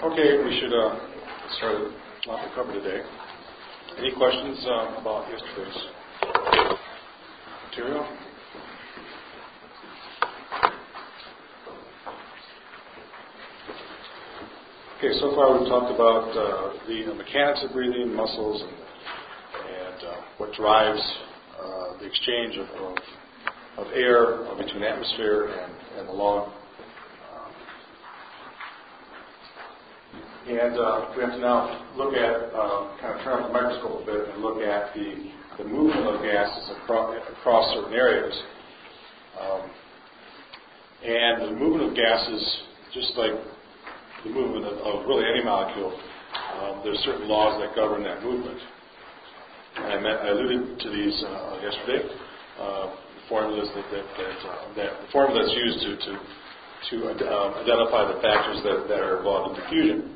Okay, we should start a lot to cover today. Any questions about yesterday's material? Okay, so far we've talked about the mechanics of breathing, muscles, and what drives the exchange of air between the atmosphere and the lung. And we have to now look at, kind of turn off the microscope a bit and look at the movement of gases across certain areas. And the movement of gases, just like the movement of really any molecule, there's certain laws that govern that movement. And I alluded to these yesterday. Formulas the formula that's used to identify the factors that are involved in diffusion.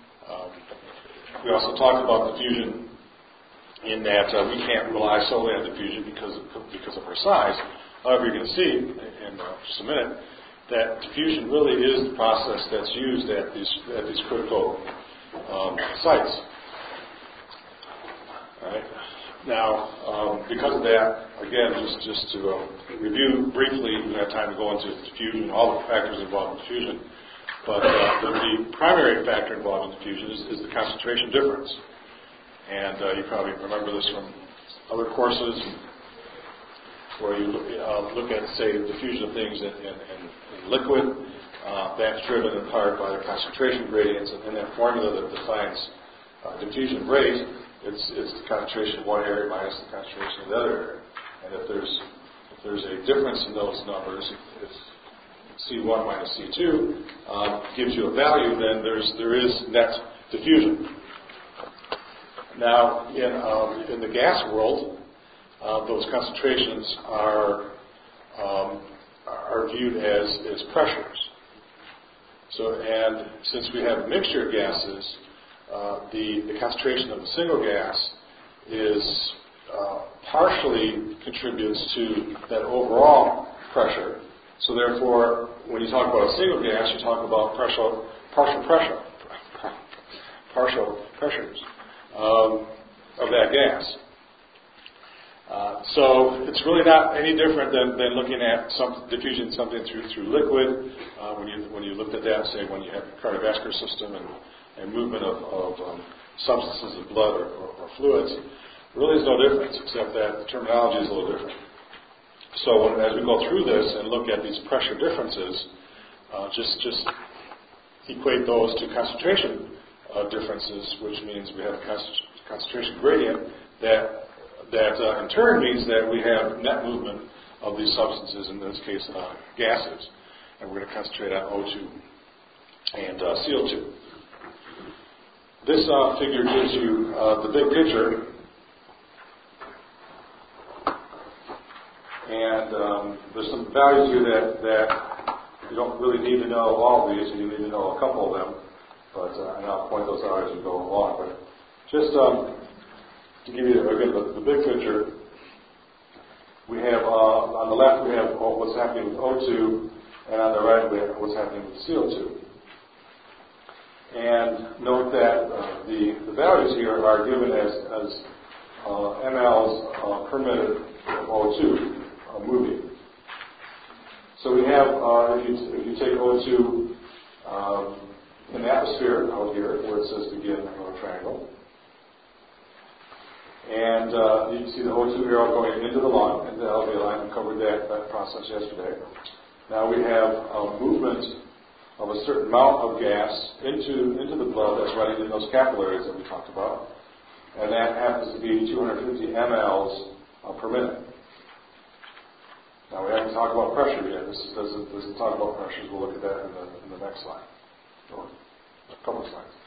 We also talked about diffusion in that we can't rely solely on diffusion because of our size. However, you're going to see in just a minute that diffusion really is the process that's used at these critical sites. All right. Now, because of that, again, just to review briefly, we don't have time to go into diffusion, all the factors involved in diffusion. But the primary factor involved in diffusion is the concentration difference. And you probably remember this from other courses where you look at, say, the diffusion of things in liquid. That's driven in part by the concentration gradients. And that formula that defines diffusion rate, it's the concentration of one area minus the concentration of the other area. And if there's a difference in those numbers, if C1 minus C2 gives you a value, then there is net diffusion. Now, in the gas world, those concentrations are viewed as pressures. So, and since we have a mixture of gases, the concentration of a single gas is partially contributes to that overall pressure. So therefore, when you talk about a single gas, you talk about partial pressures of that gas. So it's really not any different than looking at diffusion something through liquid. When you looked at that, say when you have a cardiovascular system and movement of substances in blood or fluids, really is no difference except that the terminology is a little different. So as we go through this and look at these pressure differences, just equate those to concentration differences, which means we have a concentration gradient that in turn means that we have net movement of these substances, in this case gases, and we're going to concentrate on O2 and CO2. This figure gives you the big picture. And there's some values here that you don't really need to know all of these, and you need to know a couple of them. But and I'll point those out as we go along. But just to give you again the big picture, we have on the left we have what's happening with O2, and on the right we have what's happening with CO2. And note that the values here are given as mLs per minute of O2. Moving. So we have, if you take O2 in the atmosphere out here, where it says begin on a triangle, and you can see the O2 arrow going into the lung, into the alveoli. We covered that process yesterday. Now we have a movement of a certain amount of gas into the blood that's running in those capillaries that we talked about, and that happens to be 250 mLs per minute. Now we haven't talked about pressure yet. This doesn't talk about pressures. We'll look at that in the next slide, or a couple of slides.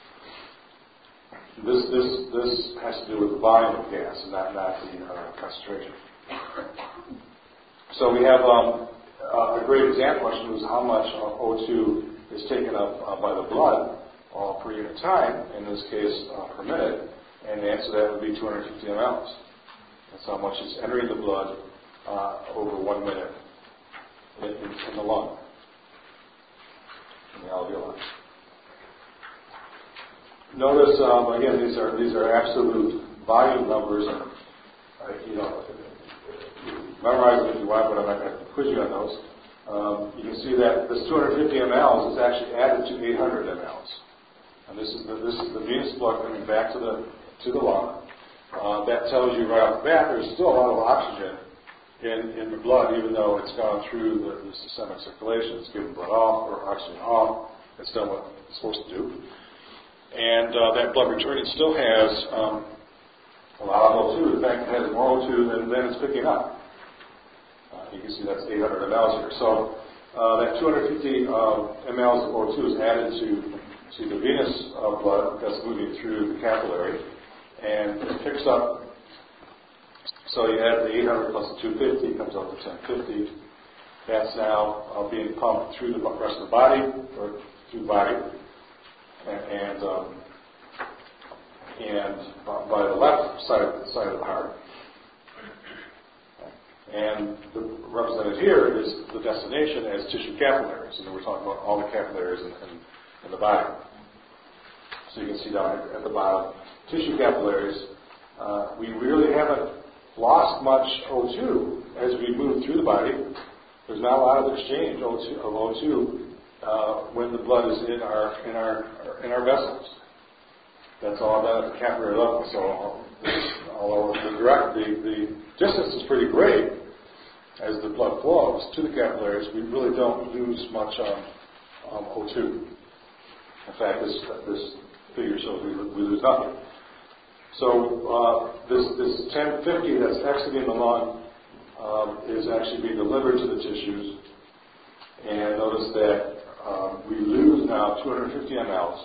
This has to do with the volume of gas, and not the concentration. So we have a great exam question was how much O2 is taken up by the blood per unit of time, in this case per minute, and the answer to that would be 250 mLs. That's how much is entering the blood over 1 minute in the lung, in the alveoli. Notice, again, these are absolute volume numbers. Memorize them if you want, but I'm not going to quiz you on those. You can see that this 250 mLs is actually added to 800 mLs, and this is the venous blood coming back to the lung. That tells you right off the bat there's still a lot of oxygen in the blood, even though it's gone through the systemic circulation. It's given blood off or oxygen off. It's done what it's supposed to do, and that blood returning still has a lot of O2. In fact, it has more O2 than it's picking up. You can see that's 800 mLs here. So that 250 mLs of O2 is added to the venous blood that's moving through the capillary, and it picks up. So you add the 800 plus the 250, comes up to 1050. That's now being pumped through the rest of the body, or through the body, and by the left side of the heart. And represented here is the destination as tissue capillaries, and we're talking about all the capillaries in the body. So you can see down at the bottom, tissue capillaries. We really haven't lost much O2 as we move through the body. There's not a lot of exchange of O2 when the blood is in our vessels. That's all done at the capillary level. So although the distance is pretty great as the blood flows to the capillaries, we really don't lose much O2. In fact, this figure shows we lose nothing. So this 1050 that's exiting the lung is actually being delivered to the tissues. And notice that we lose now 250 mLs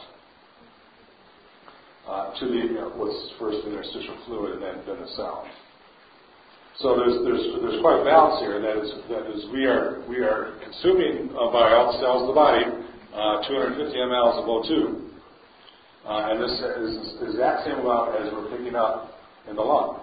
to what's first the interstitial fluid and then the cell. So there's quite a balance here, and that is we are consuming by all the cells of the body 250 mLs of O2. And this is the exact same amount as we're picking up in the lung,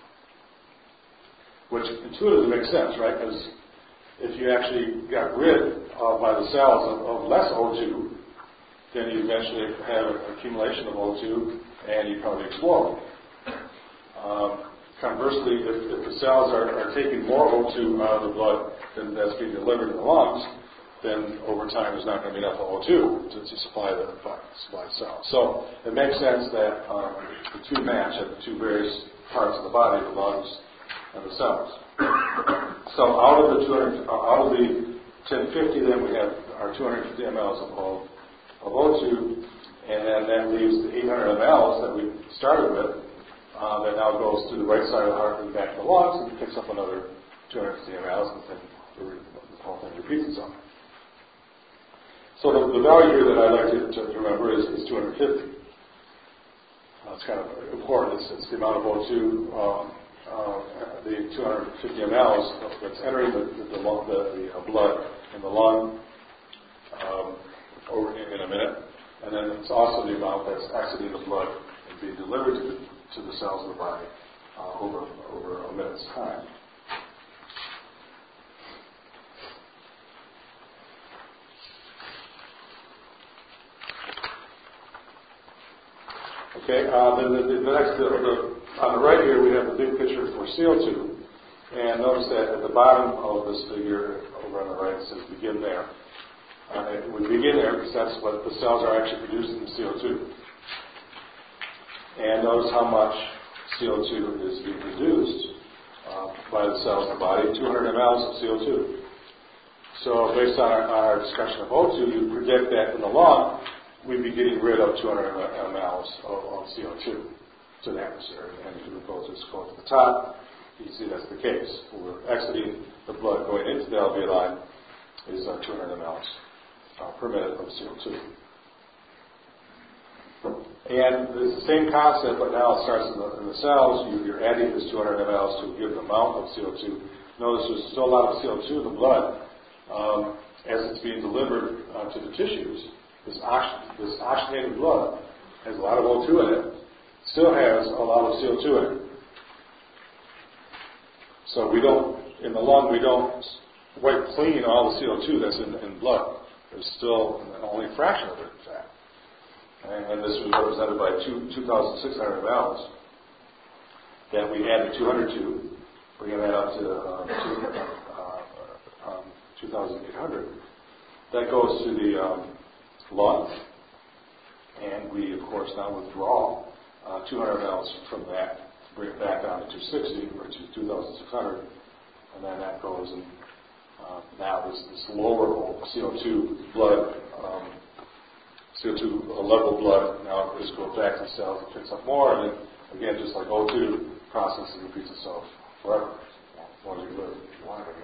which intuitively makes sense, right? Because if you actually got rid by the cells of less O2, then you eventually have an accumulation of O2, and you probably explode. Conversely, if the cells are taking more O2 out of the blood than that's being delivered in the lungs, then over time there's not going to be enough O2 to supply the cells. So it makes sense that the two match at the two various parts of the body, the lungs and the cells. So out of the 1050, then we have our 250 mLs of O2, and then that leaves the 800 mLs that we started with. That now goes to the right side of the heart and back to the lungs, and picks up another 250 mLs, and then the whole thing repeats itself. So the value here that I like to remember is 250. It's kind of important. It's the amount of O2, the 250 mLs that's entering the blood in the lung over in a minute, and then it's also the amount that's exiting the blood and being delivered to the cells of the body over a minute's time. Okay, the next, on the right here, we have the big picture for CO2, and notice that at the bottom of this figure, over on the right, it says begin there. We begin there because that's what the cells are actually producing the CO2. And notice how much CO2 is being produced by the cells in the body, 200 mLs of CO2. So based on our discussion of O2, you predict that in the lung, we'd be getting rid of 200 mLs of CO2 to the atmosphere. And if we go to the top, you can see that's the case. We're exiting the blood going into the alveoli is 200 mLs per minute of CO2. And it's the same concept, but now it starts in the cells. You're adding this 200 mLs to a given amount of CO2. Notice there's still a lot of CO2 in the blood as it's being delivered to the tissues. This oxygenated blood has a lot of O2 in it. Still has a lot of CO2 in it. So in the lung, we don't wipe clean all the CO2 that's in blood. There's still only a fraction of it, in fact. and this was represented by 2,600 mLs that we added 200 to, bringing that up to 2,800. That goes to the lung, and we, of course, now withdraw 200 mLs from that, bring it back down to 260 or to 2,600, and then that goes and now this lower CO2 blood, CO2 level blood, now it just goes back to the cells and picks up more, and then again, just like O2, process repeats itself forever, as long as you live, if you want it,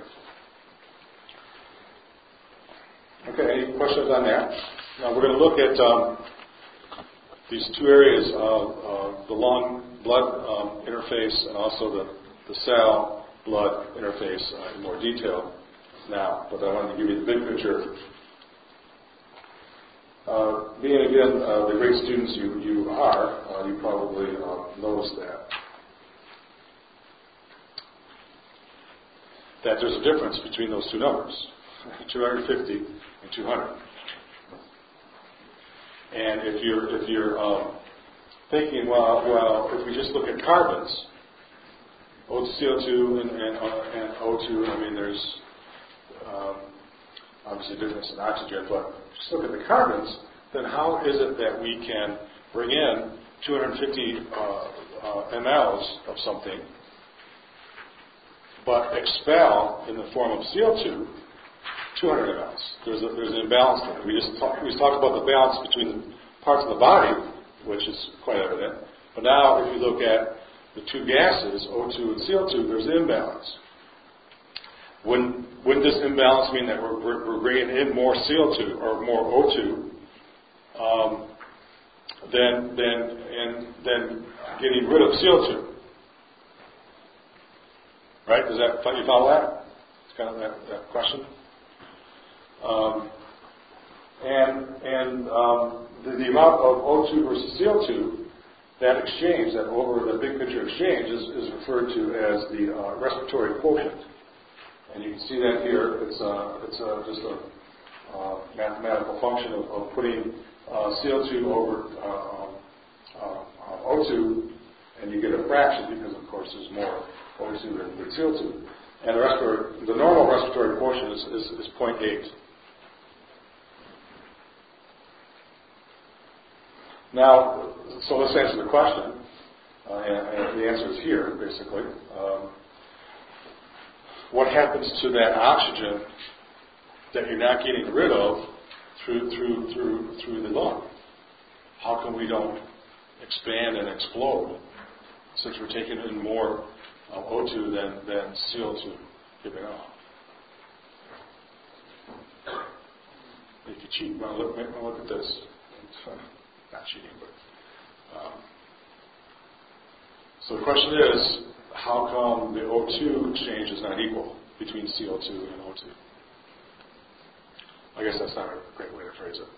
I guess. Okay, any questions on that? Now we're going to look at these two areas of the lung-blood interface and also the cell-blood interface in more detail now, but I wanted to give you the big picture. Being, again, the great students you are, you probably noticed that there's a difference between those two numbers, 250 and 200. And if you're thinking, well, if we just look at carbons, CO2 and O2, I mean, there's obviously a difference in oxygen, but just look at the carbons, then how is it that we can bring in 250 mLs of something, but expel in the form of CO2 200 mLs? There's an imbalance there. We talked about the balance between the parts of the body, which is quite evident, but now if you look at the two gases, O2 and CO2, there's an imbalance. Wouldn't this imbalance mean that we're bringing in more CO2 or more O2 than getting rid of CO2? Right? You follow that? It's kind of that question. The amount of O2 versus CO2, that exchange, that over the big picture exchange, is referred to as the respiratory quotient. And you can see that here. It's just a mathematical function of putting CO2 over O2, and you get a fraction because, of course, there's more O2 than CO2. And the normal respiratory quotient is 0.8. Now, so let's answer the question, and the answer is here, basically. What happens to that oxygen that you're not getting rid of through the lung? How come we don't expand and explode since we're taking in more O2 than CO2 giving off? If you cheat, well, look at this. Not cheating, but so the question is, how come the O2 exchange is not equal between CO2 and O2? I guess that's not a great way to phrase it.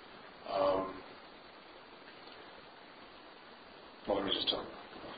Well, let me just tell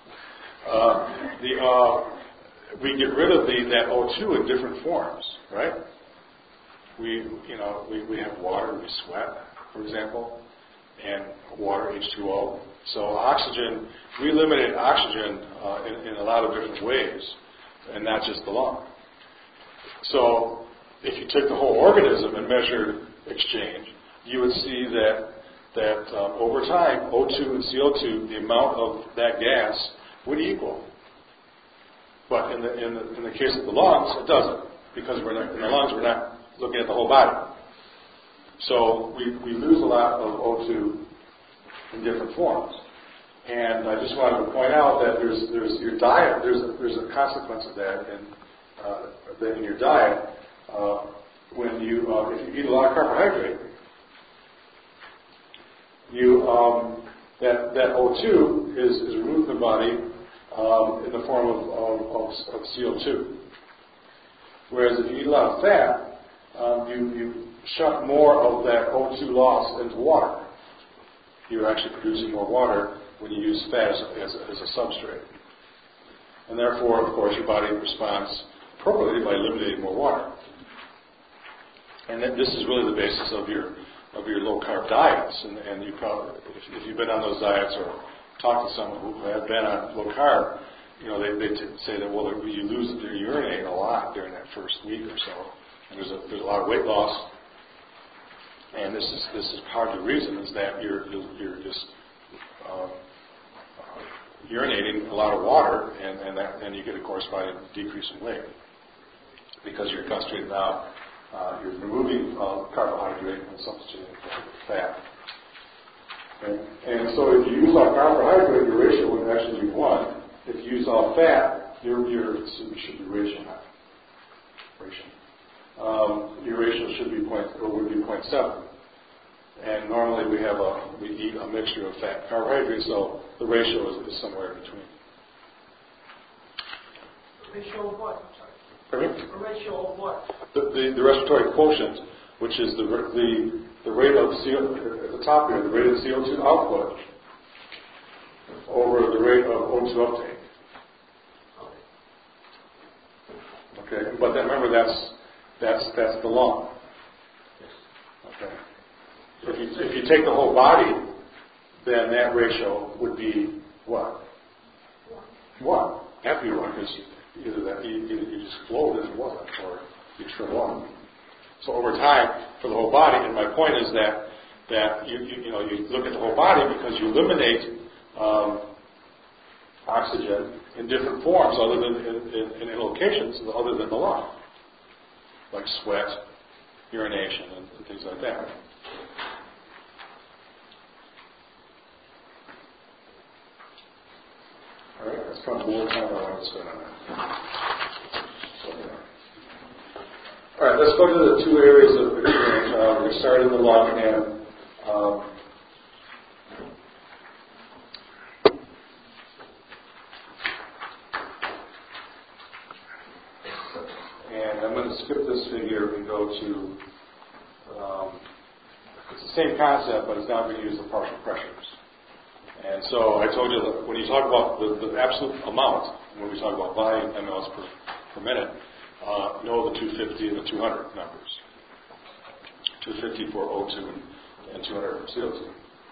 you. We get rid of that O2 in different forms, right? We have water, we sweat, for example, and water, H2O. So oxygen, we eliminate oxygen in a lot of different ways, and not just the lung. So if you took the whole organism and measured exchange, you would see that over time, O2 and CO2, the amount of that gas would equal. But in the case of the lungs, it doesn't, because in the lungs we're not looking at the whole body. So we lose a lot of O2 in different forms. And I just wanted to point out that there's your diet. There's a consequence of that in your diet. When if you eat a lot of carbohydrate, that O2 is removed from the body in the form of CO2. Whereas if you eat a lot of fat, you shut more of that O2 loss into water. You're actually producing more water when you use fat as a substrate. And therefore, of course, your body responds appropriately by eliminating more water. And this is really the basis of your of your low-carb diets. And you probably, if you've been on those diets or talked to someone who had been on low-carb, they say that, well, you urinate a lot during that first week or so, and there's a lot of weight loss. And this is part of the reason is that you're just urinating a lot of water, and you get a corresponding decrease in weight because you're concentrating now. You're removing carbohydrate and substituting it for fat. Okay? And so if you use all carbohydrate, your ratio would actually be 1. If you use all fat, your should be ratio. Your ratio should be would be 0.7. And normally we eat a mixture of fat and carbohydrate, so the ratio is somewhere in between. Ratio of what? Pardon? A ratio of what? The respiratory quotient, which is the rate of CO at the top here, the rate of CO2 output over the rate of O2 uptake. Okay, but then remember that's the lung. Okay. If you take the whole body, then that ratio would be what? 1. Have to be 1 because either you just float as it wasn't, or you trim 1. So over time, for the whole body, and my point is that you look at the whole body because you eliminate oxygen in different forms, other than in locations other than the lung, like sweat, urination, and things like that. All right, that's probably more time I want to spend on that. All right, let's go to the 2 areas of experience. We're going to start in the lung, and I'm going to skip this figure and go to, it's the same concept, but it's now going to use the partial pressures. And so I told you that when you talk about the absolute amount, when we talk about volume mLs per minute, know the 250 and the 200 numbers. 250 for O2 and 200 for CO2.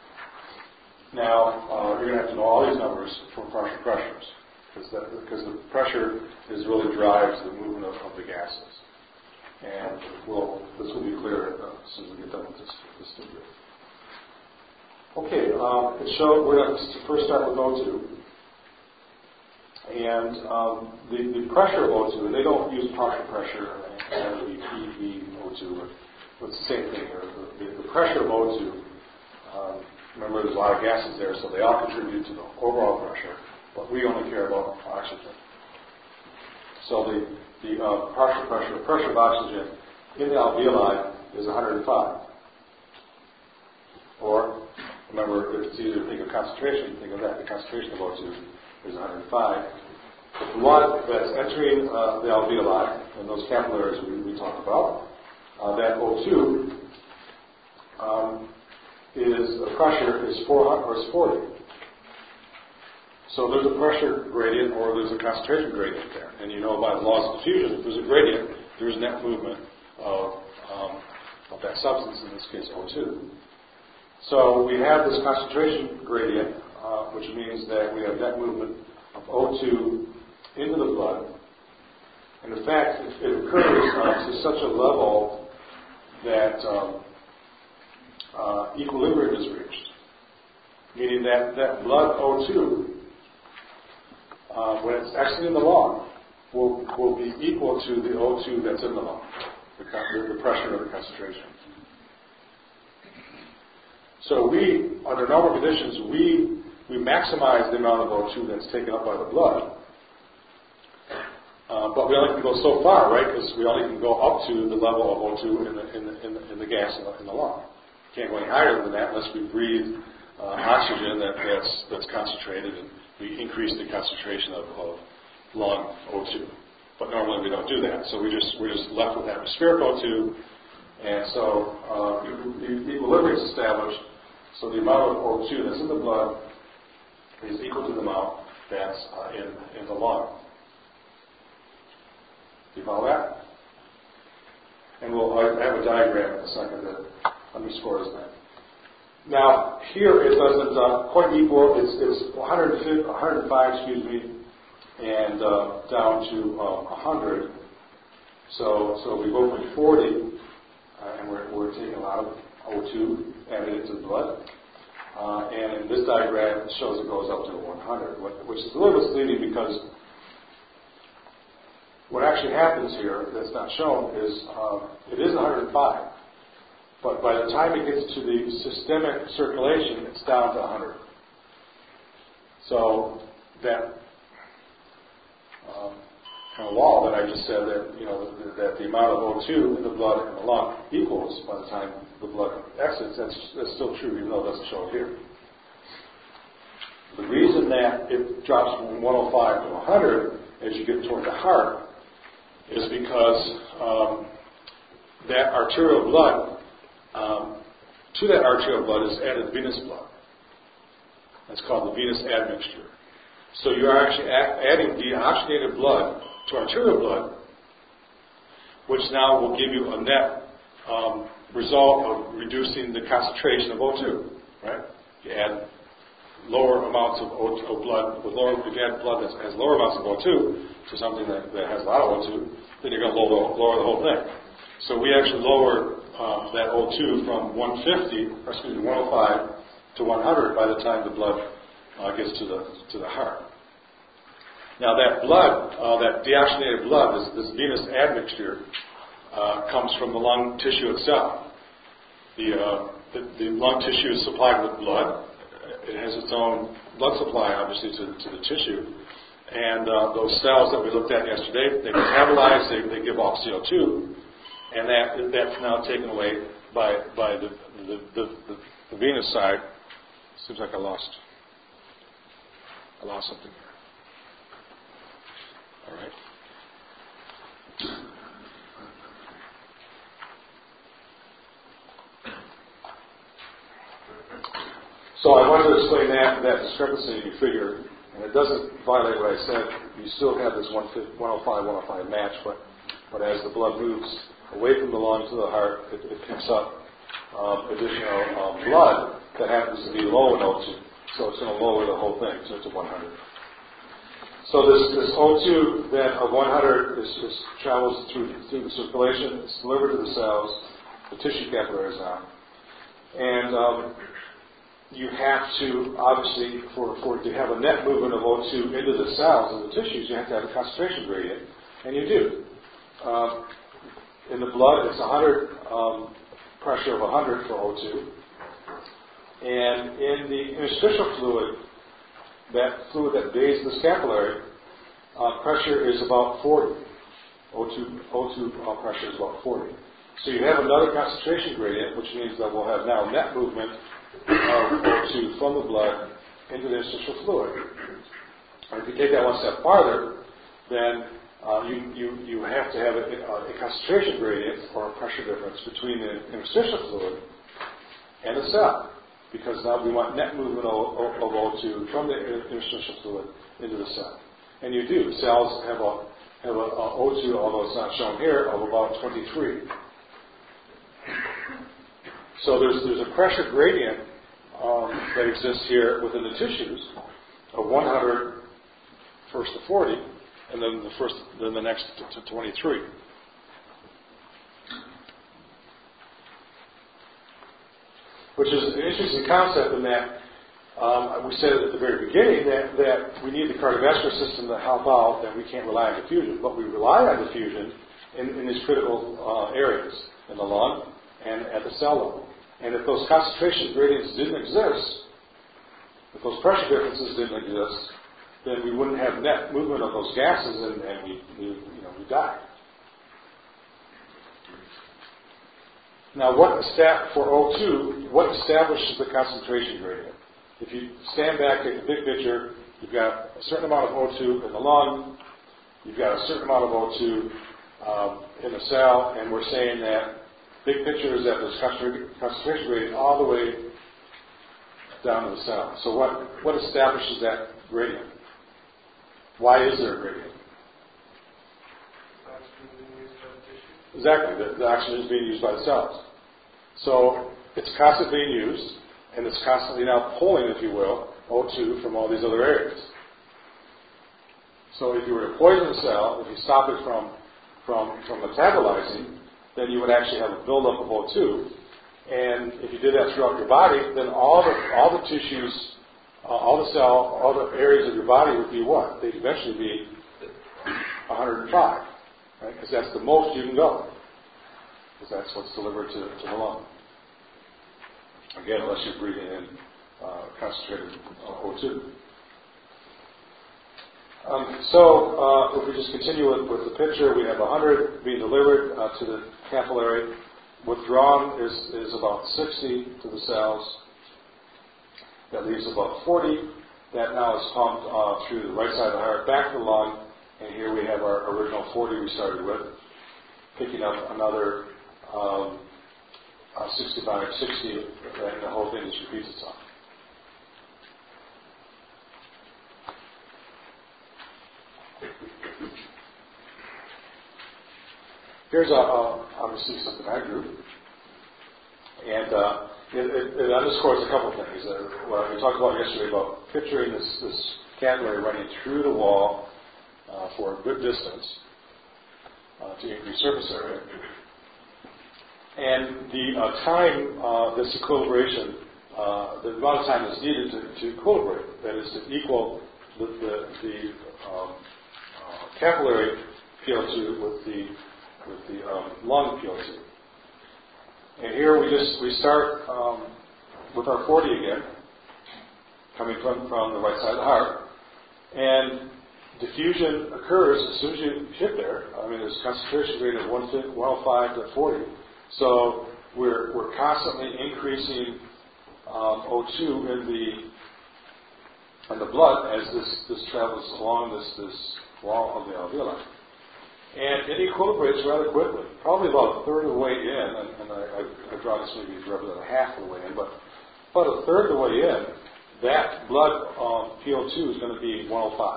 Now, you're going to have to know all these numbers for partial pressures, because the pressure really drives the movement of the gases. And this will be clear as soon as we get done with this figure. Okay, we're going to first start with O2. And the pressure of O2, and they don't use partial pressure as the PeO2, but it's the same thing here. The pressure of O2, remember there's a lot of gases there, so they all contribute to the overall pressure, but we only care about oxygen. So the partial pressure of oxygen in the alveoli is 105. Or, remember, if it's easier to think of concentration, think of that. The concentration of O2 is 105. The blood that's entering the alveoli, and those capillaries we talked about, that O2 the pressure is 400 or is 40. So there's a pressure gradient or there's a concentration gradient there. And you know by the laws of diffusion, if there's a gradient, there's net movement of that substance, in this case O2. So we have this concentration gradient, which means that we have net movement of O2 into the blood. And in fact, it occurs to such a level that equilibrium is reached, meaning that blood O2, when it's exiting the lung, will be equal to the O2 that's in the lung, the pressure or the concentration. So under normal conditions, we maximize the amount of O2 that's taken up by the blood. But we only can go so far, right? Because we only can go up to the level of O2 in the gas in the lung. Can't go any higher than that unless we breathe oxygen that's concentrated, and we increase the concentration of lung O2. But normally we don't do that, so we're just left with atmospheric O2, and so the equilibrium is established. So the amount of O2 that's in the blood is equal to the amount that's in the lung. Do you follow that? And I have a diagram in a second that underscores that. Now, here it doesn't quite equal. It's 105, and down to 100. So we go from 40, and we're taking a lot of O2 added into the blood. And in this diagram, it shows it goes up to 100, which is a little misleading because what actually happens here that's not shown is it is 105. But by the time it gets to the systemic circulation, it's down to 100. So that kind of law that I just said that that the amount of O2 in the blood and the lung equals by the time the blood exits, that's still true, even though it doesn't show it here. The reason that it drops from 105 to 100 as you get toward the heart is because that arterial blood, to that arterial blood is added venous blood. That's called the venous admixture. So you are actually adding deoxygenated blood to arterial blood, which now will give you a net result of reducing the concentration of O2. Right? You add lower amounts of blood, if you add blood that has lower amounts of O2 to something that has a lot of O2, then you're going to lower the whole thing. So we actually lower that O2 from 105 to 100 by the time the blood gets to the heart. Now that blood, that deoxygenated blood, this venous admixture, comes from the lung tissue itself. The lung tissue is supplied with blood. It has its own blood supply, obviously, to the tissue. And those cells that we looked at yesterday, they metabolize, they give off CO2, and that's now taken away by the venous side. Seems like I lost something here. All right. So I wanted to explain that discrepancy you figure, and it doesn't violate what I said. You still have this 105 match, but as the blood moves away from the lung to the heart, it picks up additional blood that happens to be low in O2. So it's going to lower the whole thing to 100. So this O2 then of 100 travels through the circulation. It's delivered to the cells, the tissue capillaries now, and you have to obviously for to have a net movement of O2 into the cells and the tissues, you have to have a concentration gradient, and you do. In the blood, it's 100 pressure of 100 for O2, and in the interstitial fluid, that fluid that bathes the scapulary, pressure is about 40. O2 pressure is about 40. So you have another concentration gradient, which means that we'll have now net movement of O2 from the blood into the interstitial fluid. And if you take that one step farther, then you have to have a concentration gradient or a pressure difference between the interstitial fluid and the cell, because now we want net movement of O2 from the interstitial fluid into the cell. And you do. Cells have a O2, although it's not shown here, of about 23. So there's a pressure gradient that exists here within the tissues of 100 first to 40, and then the next to 23. Which is an interesting concept in that we said at the very beginning that we need the cardiovascular system to help out, that we can't rely on diffusion, but we rely on diffusion in these critical areas, in the lung and at the cell level. And if those concentration gradients didn't exist, if those pressure differences didn't exist, then we wouldn't have net movement of those gases, and we die. Now, for O2, what establishes the concentration gradient? If you stand back, take the big picture, you've got a certain amount of O2 in the lung, you've got a certain amount of O2 in the cell, and we're saying that big picture is that there's concentration gradient all the way down to the cell. So what establishes that gradient? Why is there a gradient? Exactly, the oxygen is being used by the cells. So it's constantly being used, and it's constantly now pulling, if you will, O2 from all these other areas. So if you were to poison the cell, if you stop it from metabolizing, then you would actually have a buildup of O2. And if you did that throughout your body, then all the tissues, all the areas of your body would be what? They'd eventually be 105, right? Because that's the most you can go. Because that's what's delivered to the lung. Again, unless you're breathing in concentrated O2. If we just continue with the picture, we have 100 being delivered to the capillary. Withdrawn is about 60 to the cells. That leaves about 40. That now is pumped through the right side of the heart back to the lung. And here we have our original 40 we started with, picking up another 65, 60, and the whole thing just repeats itself. Here's obviously something I drew, and it underscores a couple things. What we talked about yesterday about picturing this capillary running through the wall for a good distance to increase surface area, and the time, this equilibration, the amount of time that's needed to equilibrate, that is to equal the capillary PO2 with the lung PO2. And here we start with our 40 again, coming from the right side of the heart. And diffusion occurs as soon as you hit there. I mean, there's a concentration rate of 105 to 40. So we're constantly increasing O2 in the blood as this travels along this wall of the alveoli. And it equilibrates rather quickly, probably about a third of the way in, and I draw this maybe to represent a half of the way in, but about a third of the way in, that blood PO2 is going to be 105.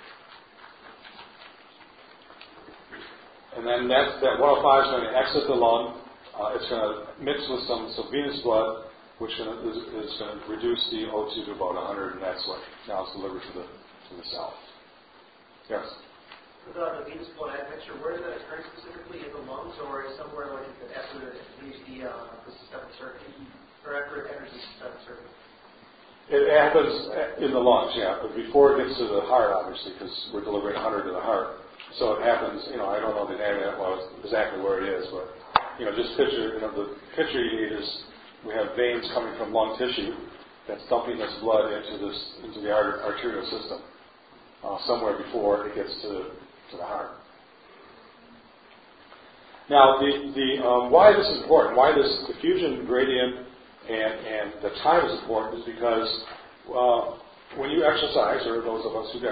And then that 105 is going to exit the lung. It's going to mix with some venous blood, which is going to reduce the O2 to about 100, and that's what now is delivered to the cell. Yes? The venous blood admixture, where does that occur specifically? In the lungs, or somewhere like after it leaves the systemic circuit, or after it enters the systemic circuit? It happens in the lungs, yeah, but before it gets to the heart, obviously, because we're delivering 100 to the heart. So it happens, I don't know the anatomy that well exactly where it is, but just picture, the picture you need is we have veins coming from lung tissue that's dumping this blood into the arterial system somewhere before it gets to the heart. Now, why this is important, why this diffusion gradient and the time is important is because when you exercise, or those of us who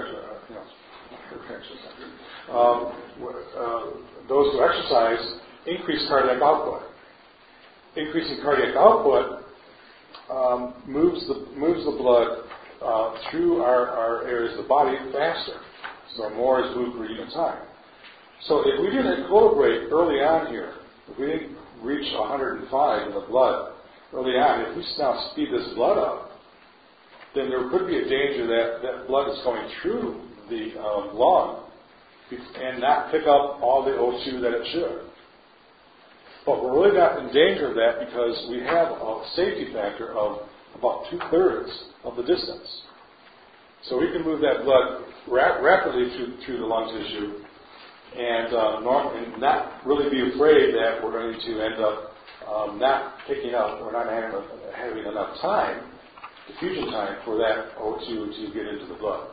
those who exercise increase cardiac output. Increasing cardiac output moves the blood through our areas of the body faster. So more is moved per unit of time. So if we didn't equilibrate early on here, if we didn't reach 105 in the blood early on, if we now speed this blood up, then there could be a danger that blood is going through the lung and not pick up all the O2 that it should. But we're really not in danger of that because we have a safety factor of about 2/3 of the distance. So we can move that blood rapidly through the lung tissue and not really be afraid that we're going to end up not picking up or not having enough time, diffusion time, for that O2 to get into the blood.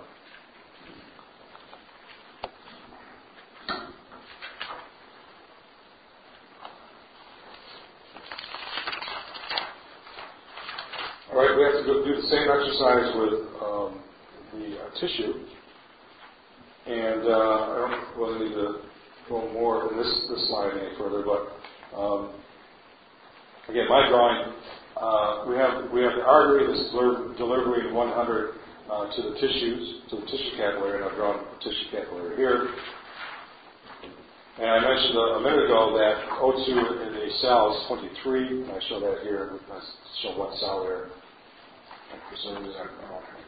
All right, we have to do the same exercise with the tissue, and I don't really need to go more in this slide any further, but again, my drawing, we have the artery that's delivering 100 to the tissues, to the tissue capillary, and I've drawn the tissue capillary here. And I mentioned a minute ago that O2 in a cell is 23. And I show that here. I show one cell there. I presume is that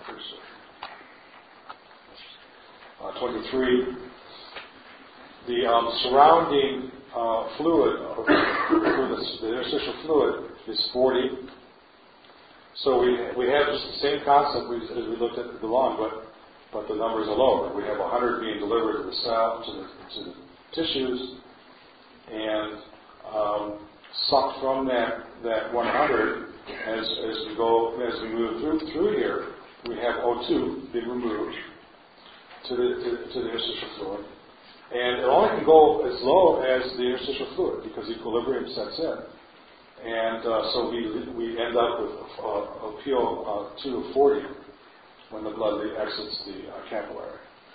23. The surrounding fluid, the interstitial fluid, is 40. So we have just the same concept as we looked at the lung, but the numbers are lower. We have 100 being delivered to the cell, to the tissues, and sucked from that 100 as we move through here. We have O2 being removed to the interstitial fluid, and it only can go as low as the interstitial fluid because equilibrium sets in, and so we end up with a PO2 of 40 when the blood exits the capillary.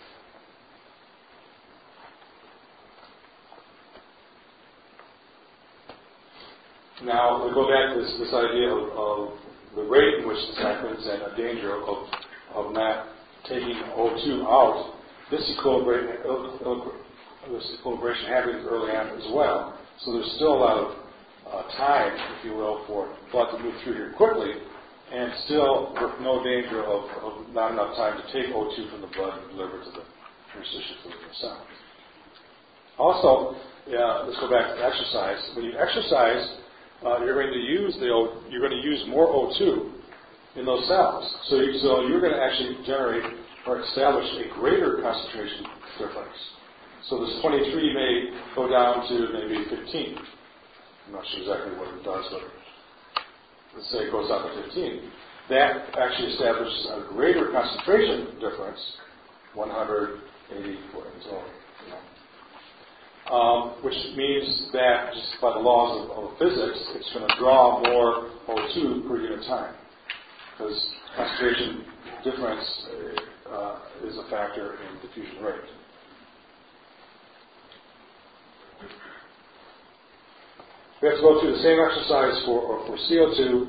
Now we go back to this idea of the rate in which this happens and a danger of not taking O2 out. This equilibration happens early on as well. So there's still a lot of time, if you will, for blood to move through here quickly, and still with no danger of not enough time to take O2 from the blood and deliver to the interstitial fluid in the cell. Also, let's go back to exercise. When you exercise, you're going to use more O2 in those cells. So you're going to actually generate or establish a greater concentration difference. So this 23 may go down to maybe 15. I'm not sure exactly what it does, but let's say it goes down to 15. That actually establishes a greater concentration difference, 180, so, which means that just by the laws of physics, it's going to draw more O2 per unit time, because concentration difference is a factor in diffusion rate. We have to go through the same exercise for CO2,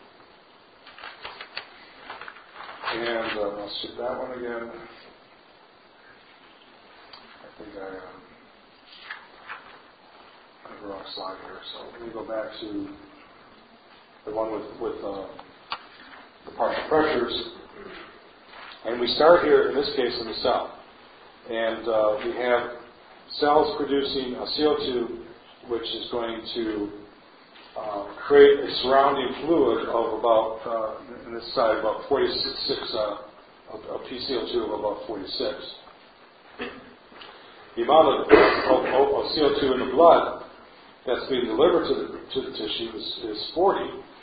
and let's shoot that one again. I think I have the wrong slide here, so let me go back to the one with the partial pressures. And we start here, in this case, in the cell. And we have cells producing CO2, which is going to create a surrounding fluid of about, in this side, about 46, a PCO2 of about 46. The amount of CO2 in the blood that's being delivered to the tissue is 40.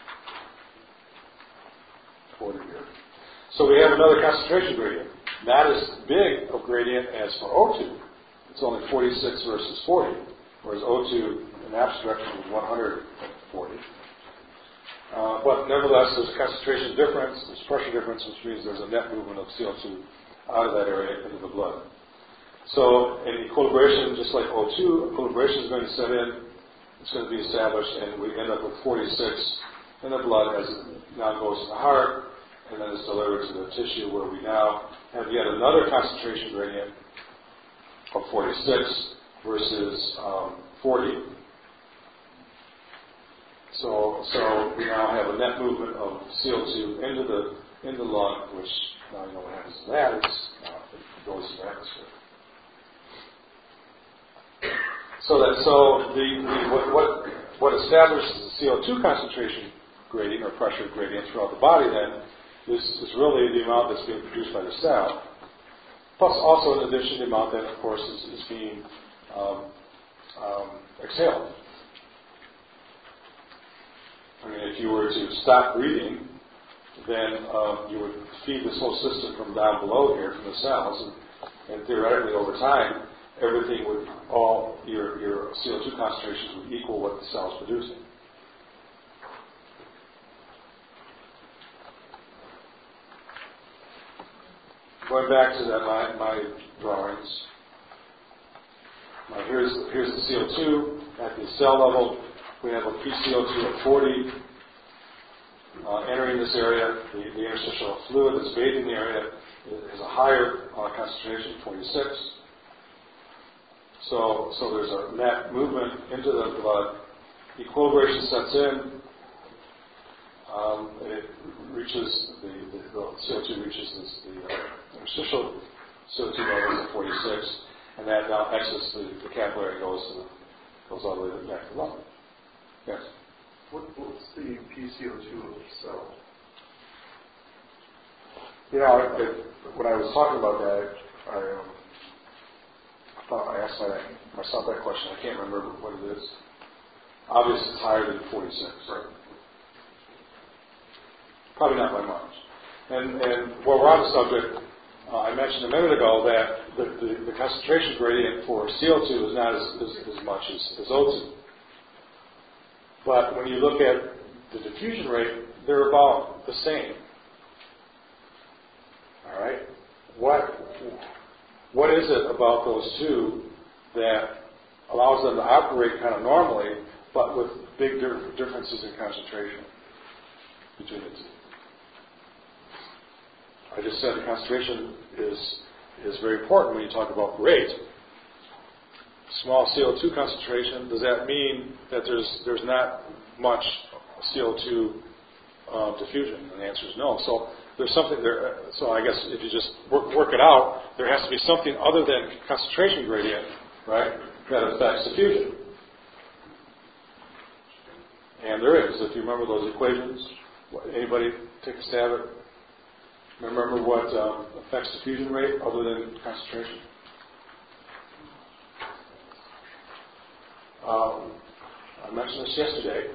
40 here. So we have another concentration gradient. Not as big of gradient as for O2. It's only 46 versus 40, whereas O2 in the opposite direction is 140. But nevertheless, there's a concentration difference, there's pressure difference, which means there's a net movement of CO2 out of that area into the blood. So in equilibration, just like O2, equilibration is going to set in, it's going to be established, and we end up with 46 in the blood as it now goes to the heart, and then it's delivered to the tissue, where we now have yet another concentration gradient of 46 versus 40. So we now have a net movement of CO2 into the lung, which now you know what happens to that. It goes to the atmosphere. What establishes the CO2 concentration gradient or pressure gradient throughout the body then is really the amount that's being produced by the cell, plus also in addition the amount that of course is being exhaled. I mean, if you were to stop breathing, then you would feed this whole system from down below here, from the cells, and theoretically over time, everything would, all your CO2 concentrations would equal what the cell's producing. Going back to that, my drawings. Now here's the CO2 at the cell level. We have a PCO2 of 40 entering this area. The interstitial fluid that's bathing the area is a higher concentration, 46. So there's a net movement into the blood. Equilibration sets in. It reaches the CO2 reaches the interstitial CO2 level at 46, and that now exits the capillary and goes all the way back to the lung. Yes. What's the PCO2 of the cell? When I was talking about that, I thought I asked myself that question. I can't remember what it is. Obviously, it's higher than 46. Right. Probably not by much. And while we're on the subject, I mentioned a minute ago that the concentration gradient for CO2 is not as much as O2. But when you look at the diffusion rate, they're about the same. All right? What is it about those two that allows them to operate kind of normally, but with big differences in concentration between the two? I just said the concentration is very important when you talk about rate. Small CO2 concentration, does that mean that there's not much CO2 diffusion? And the answer is no. So there's something there. So I guess if you just work it out, there has to be something other than concentration gradient, right, that affects diffusion. And there is. If you remember those equations, anybody take a stab at? Remember what affects diffusion rate other than concentration? I mentioned this yesterday.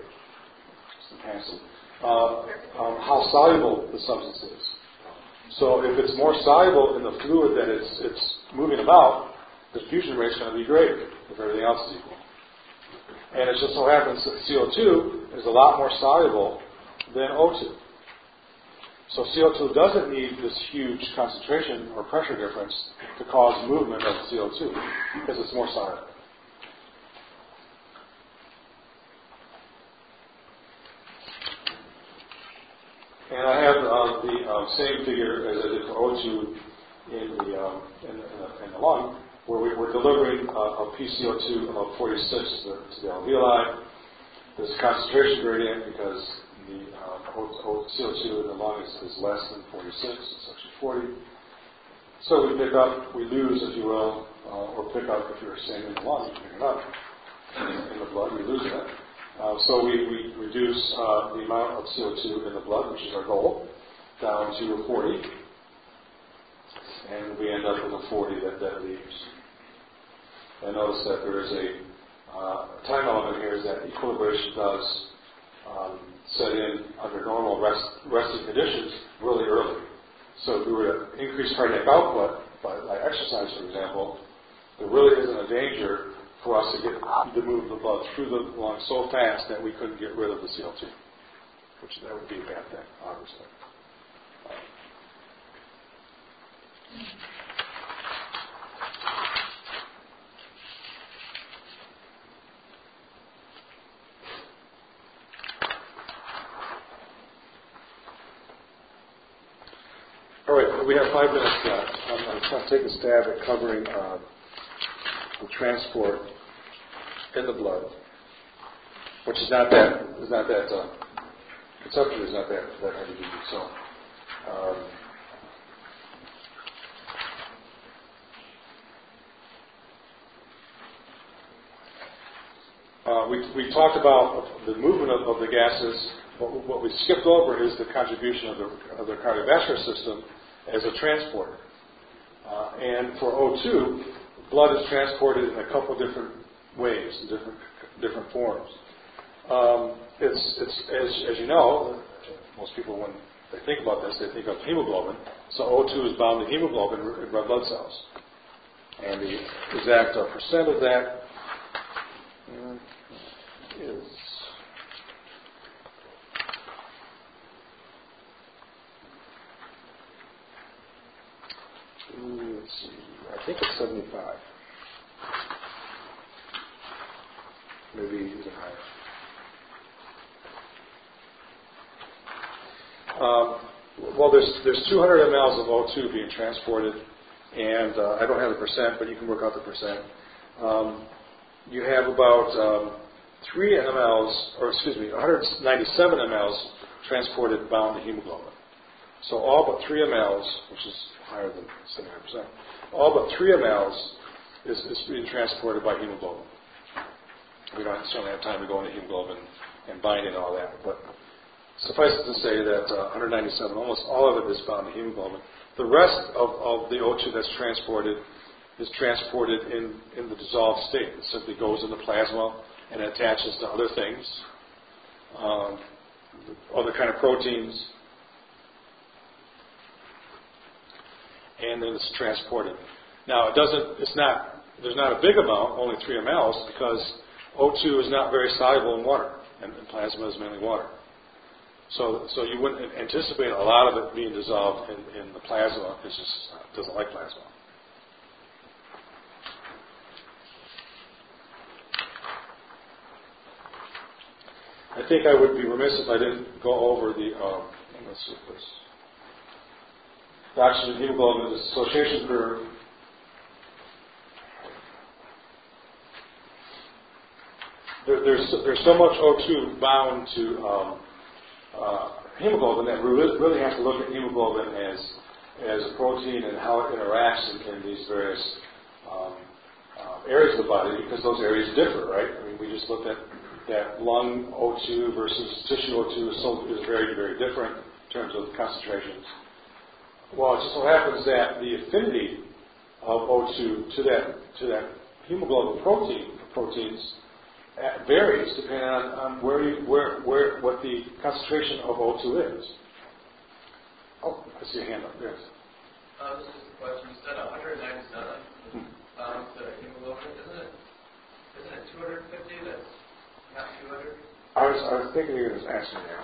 How soluble the substance is. So if it's more soluble in the fluid that it's moving about, the diffusion rate is going to be greater if everything else is equal. And it just so happens that CO2 is a lot more soluble than O2. So CO2 doesn't need this huge concentration or pressure difference to cause movement of CO2 because it's more soluble. And I have the same figure as I did for O2 in the lung, where we're delivering a PCO2 about 46 to the alveoli. There's a concentration gradient because the CO2 in the lung is less than 46, it's actually 40. So we lose, if you will, or pick up, if you're saying in the lung, you pick it up. In the blood, we lose it. So we reduce the amount of CO2 in the blood, which is our goal, down to 40. And we end up with a 40 that leaves. And notice that there is a time element here is that equilibration does set in under normal resting conditions really early. So if we were to increase cardiac output by exercise, for example, there really isn't a danger for us to move the blood through the lungs so fast that we couldn't get rid of the CO2, which that would be a bad thing, obviously. All right, we have 5 minutes left. I'm going to take a stab at covering the transport in the blood, which is not that conceptually is not that heavy duty. So, we talked about the movement of the gases. What we skipped over is the contribution of the cardiovascular system as a transporter. And for O2, blood is transported in a couple different ways, in different forms. It's as you know, most people when they think about this, they think of hemoglobin. So O2 is bound to hemoglobin in red blood cells, and the exact percent of that is. Let's see. I think it's 75. Maybe even higher. Well, there's 200 mLs of O2 being transported, and I don't have the percent, but you can work out the percent. you have about 197 mLs transported bound to hemoglobin. So all but 3 mLs, which is higher than 79%, all but 3 mLs is being transported by hemoglobin. We don't certainly have time to go into hemoglobin and binding and all that, but suffice it to say that 197, almost all of it is bound to hemoglobin. The rest of the O2 that's transported is transported in the dissolved state. It simply goes into plasma and attaches to other things, other kind of proteins, and then it's transported. Now, there's not a big amount, only 3 mLs, because O2 is not very soluble in water, and plasma is mainly water. So you wouldn't anticipate a lot of it being dissolved in the plasma. It just doesn't like plasma. I think I would be remiss if I didn't go over the, let's see this, the oxygen hemoglobin dissociation curve. There's so much O2 bound to hemoglobin that we really have to look at hemoglobin as a protein and how it interacts in these various areas of the body, because those areas differ, right? I mean, we just looked at that lung O2 versus tissue O2 is very, very different in terms of concentrations. Well, it just so happens that the affinity of O2 to that hemoglobin proteins varies depending on what the concentration of O2 is. Oh, I see a hand up. Yes. This is the question. You said 197 the hemoglobin, isn't it 250? That's not 200. I was thinking you were asking that,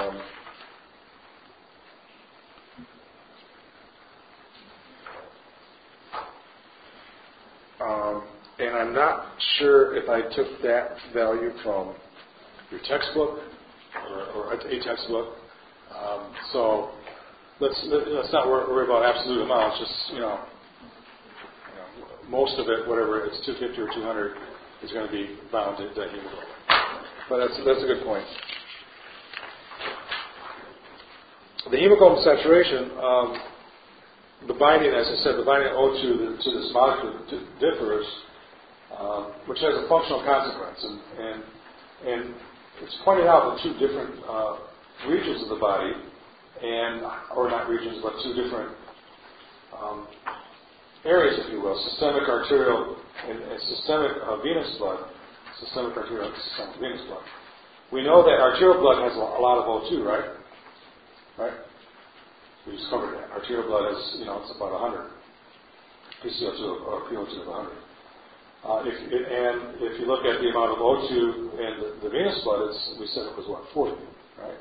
and I'm not sure if I took that value from your textbook or a textbook. So let's not worry about absolute amounts. Just most of it, whatever it's 250 or 200, is going to be bound to hemoglobin. But that's a good point. The hemoglobin saturation, the binding, as I said, the binding of O2 to this molecule differs, which has a functional consequence, and it's pointed out that 2 different regions of the body, or not regions, but 2 different areas, if you will, systemic arterial and systemic venous blood, systemic arterial and systemic venous blood. We know that arterial blood has a lot of O2, right? Right? We just covered that. Arterial blood is, it's about 100. PCO2 or PO2 of 100. If you look at the amount of O2 in the venous blood, we said it was 40, right?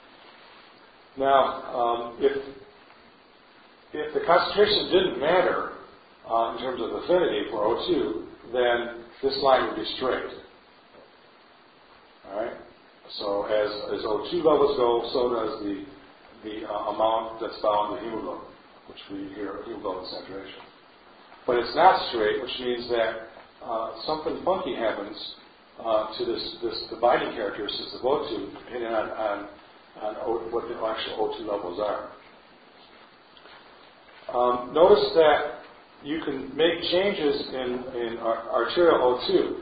Now, if the concentration didn't matter in terms of affinity for O2, then this line would be straight. All right. So as O2 levels go, so does the amount that's bound to hemoglobin, which we hear hemoglobin saturation. But it's not straight, which means that something funky happens to the binding characteristics of O2, depending on what the actual O2 levels are. Notice that you can make changes in arterial O2,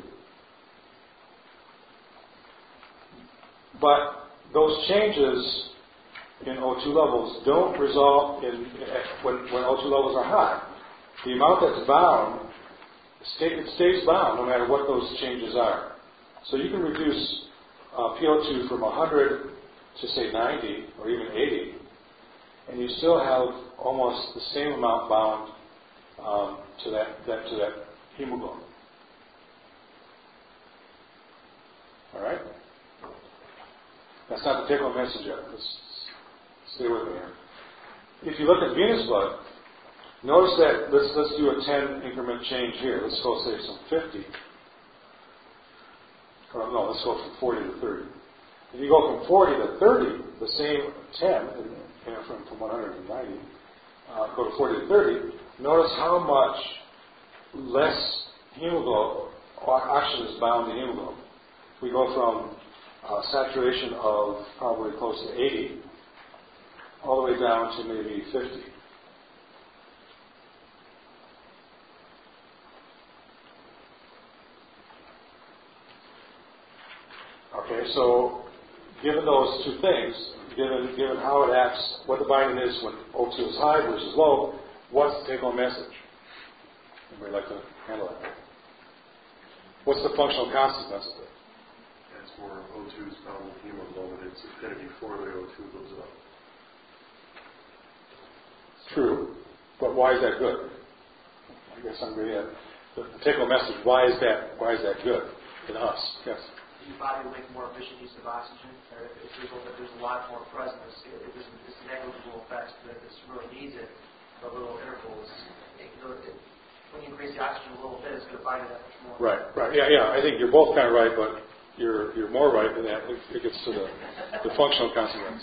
but those changes in O2 levels don't result when O2 levels are high. The amount that's bound, it stays bound no matter what those changes are. So you can reduce PO2 from 100 to say 90 or even 80, and you still have almost the same amount bound to that hemoglobin. All right? That's not the take-home message yet. Stay with me here. If you look at venous blood, notice that let's do a 10 increment change here. Let's go say some 50. Or no, let's go from 40 to 30. If you go from 40 to 30, the same 10, from 190, go to 40 to 30, notice how much less hemoglobin, oxygen is bound to hemoglobin. We go from saturation of probably close to 80 all the way down to maybe 50. Okay, so given those two things, given how it acts, what the binding is when O2 is high versus low, what's the take-home message? Anybody like to handle that? What's the functional consequence of it? As more O2 is bound with hemoglobin, its affinity for the O2 goes up. True, but why is that good? I guess I'm going to the take-home message. Why is that good in us? Yes. Your body will make more efficient use of oxygen. Or if there's a lot more present, it's negligible effects, but if it really needs it, the little intervals, when you increase the oxygen a little bit, it's going to bind it that much more. Right. Yeah. I think you're both kind of right, but you're more right than that. It gets to the functional consequence.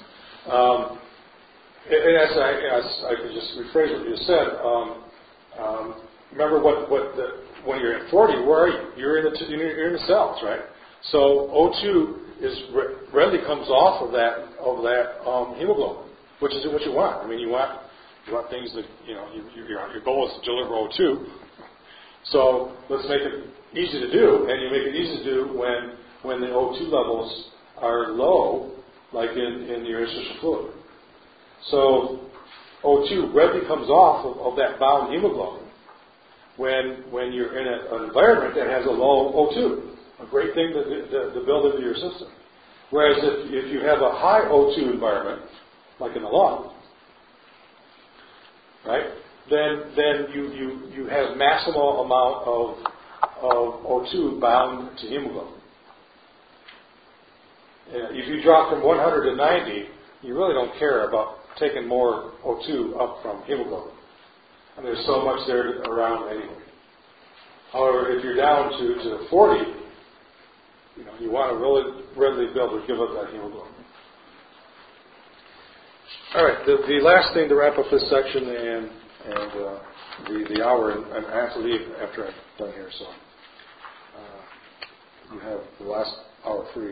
And as I could just rephrase what you said. Remember when you're at 40, where are you? You're in the cells, right? So O2 readily comes off of that hemoglobin, which is what you want. I mean, you want things that your goal is to deliver O2. So let's make it easy to do, and you make it easy to do when the O2 levels are low, like in the interstitial fluid. So O2 readily comes off of that bound hemoglobin when you're in an environment that has a low O2. A great thing to build into your system. Whereas if you have a high O2 environment, like in the lung, right, then you have maximal amount of O2 bound to hemoglobin. If you drop from 100 to 90, you really don't care about taking more O2 up from hemoglobin. And there's so much there around anyway. However, if you're down to 40, you want to really readily be able to give up that hemoglobin. All right, the last thing to wrap up this section and the hour, and I have to leave after I'm done here, so you have the last hour free,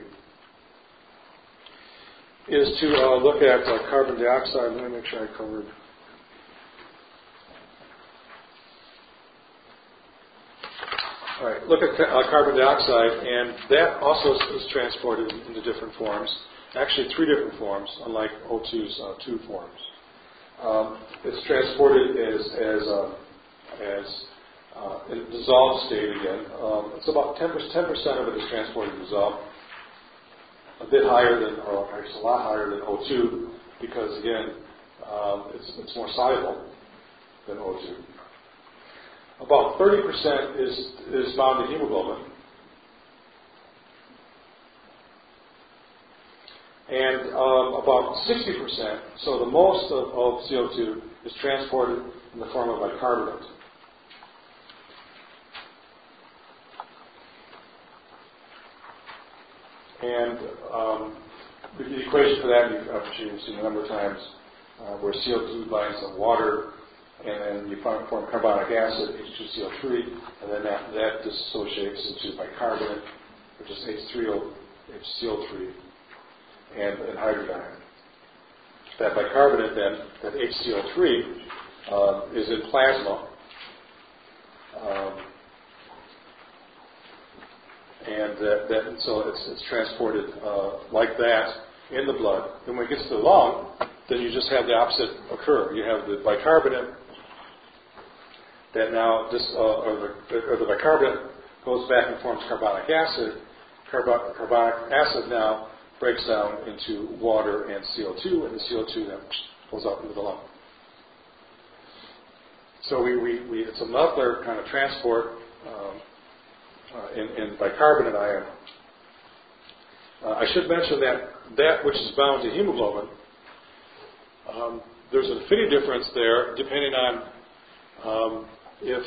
is to look at carbon dioxide. Let me make sure I covered. All right, look at carbon dioxide, and that also is transported into different forms. Actually, 3 different forms, unlike O2's 2 forms. It's transported as in a dissolved state again. It's about 10% of it is transported dissolved. A bit higher than, or actually a lot higher than O2, because again, it's more soluble than O2. About 30% is bound to hemoglobin. And about 60%, so the most of CO2 is transported in the form of bicarbonate. And the equation for that, you've seen a number of times, where CO2 binds to water, and then you form carbonic acid, H2CO3, and then that dissociates into bicarbonate, which is HCO3, and hydrogen. That bicarbonate, then, that HCO3, is in plasma, and so it's transported like that in the blood. And when it gets to the lung, then you just have the opposite occur. You have the bicarbonate that now or the bicarbonate goes back and forms carbonic acid. Carbonic acid now breaks down into water and CO2, and the CO2 then goes up into the lung. So it's a molecular kind of transport in bicarbonate ion. I should mention that which is bound to hemoglobin, there's an affinity difference there depending on if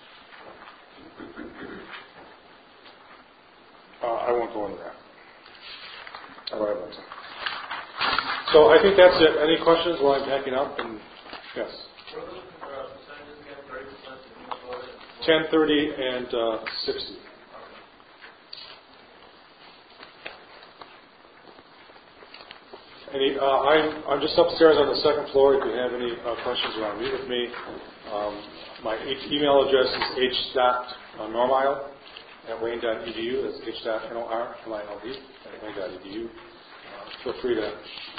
I won't go into that. I don't have that time. So I think that's it. Any questions while I'm packing up? And yes. Were those percentages again, 30% to hemoglobin, 10, 30, and 60. I'm just upstairs on the second floor. If you have any questions, you want to meet with me. My email address is h.normile@wayne.edu. That's h.normild@wayne.edu. Feel free to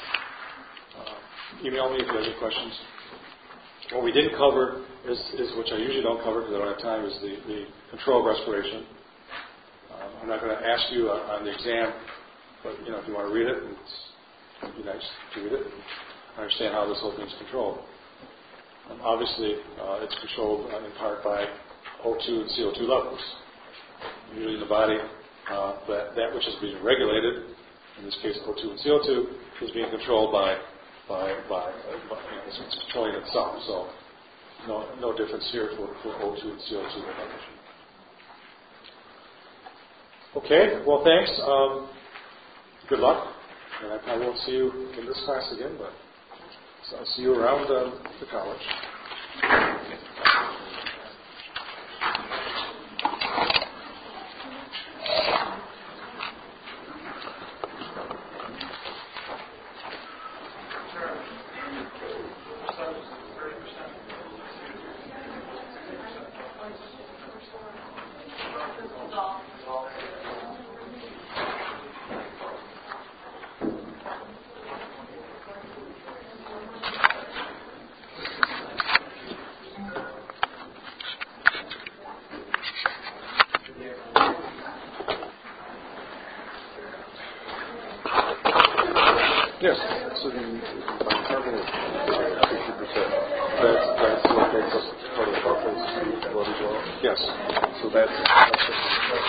email me if you have any questions. What we didn't cover is which I usually don't cover because I don't have time, is the control of respiration. I'm not going to ask you on the exam, but if you want to read it, it'd be nice to read it and understand how this whole thing's controlled. Obviously, it's controlled in part by O2 and CO2 levels. Usually in the body, that which is being regulated, in this case O2 and CO2, is being controlled by it's controlling itself. So no difference here for O2 and CO2 levels. Okay, well thanks. Good luck. And I probably won't see you in this class again, but I'll see you around the college. Yes. So the bicarbonate is 60%. That's what makes us part of the buffers blood as well. Yes. So that's